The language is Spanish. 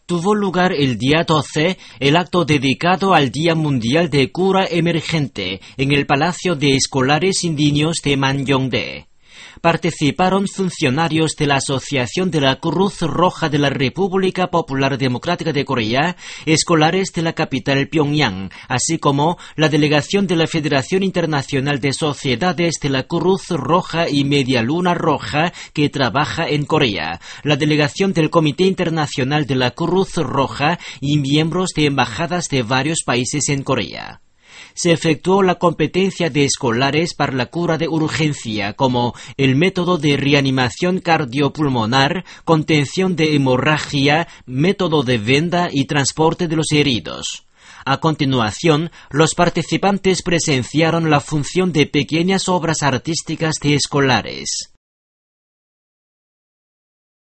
tuvo lugar el día 12 el acto dedicado al Día Mundial de Cura Emergente en el Palacio de Escolares y Niños de Manyongdae. Participaron funcionarios de la Asociación de la Cruz Roja de la República Popular Democrática de Corea, escolares de la capital Pyongyang, así como la delegación de la Federación Internacional de Sociedades de la Cruz Roja y Media Luna Roja que trabaja en Corea, la delegación del Comité Internacional de la Cruz Roja y miembros de embajadas de varios países en Corea. Se efectuó la competencia de escolares para la cura de urgencia, como el método de reanimación cardiopulmonar, contención de hemorragia, método de venda y transporte de los heridos. A continuación, los participantes presenciaron la función de pequeñas obras artísticas de escolares.